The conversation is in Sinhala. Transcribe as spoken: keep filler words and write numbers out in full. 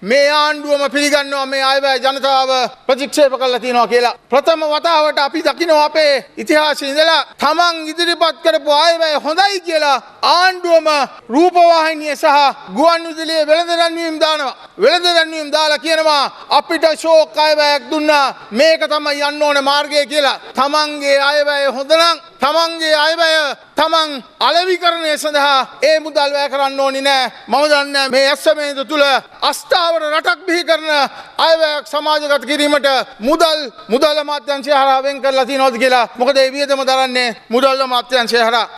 මේ ආණ්ඩුවම පිළිගන්නවා මේ අයවැය ජනතාව ප්‍රතික්ෂේප කරලා තියෙනවා කියලා. ප්‍රථම වතාවට අපි දකිනවා අපේ ඉතිහාසයේ ඉඳලා තමන් ඉදිරිපත් කරපු අයවැය හොඳයි කියලා ආණ්ඩුවම රූපවාහිනිය සහ ගුවන් විදුලියේ වෙළඳ දැන්වීම් දානවා. වෙළඳ දැන්වීම් දාලා කියනවා අපිට ෂෝක් අයවැයක් දුන්නා මේක තමයි යන්න ඕන මාර්ගය කියලා. තමන්ගේ අයවැය හොඳ නම් තමන්ගේ අයවැය තමන් අලෙවිකරණය සඳහා ඒ මුදල් වැය කරන්න ඕනි නෑ. මම දන්නේ මේ ඇස්සමේද තුල අස්ථාවර රටක් බිහි කරන අයවැයක් සමාජගත කිරීමට මුදල් මුදල් අමාත්‍යාංශය හරහා වෙන් කරලා තියෙනවද කියලා. මොකද ඒ වියදම දරන්නේ මුදල් අමාත්‍යාංශය හරහා.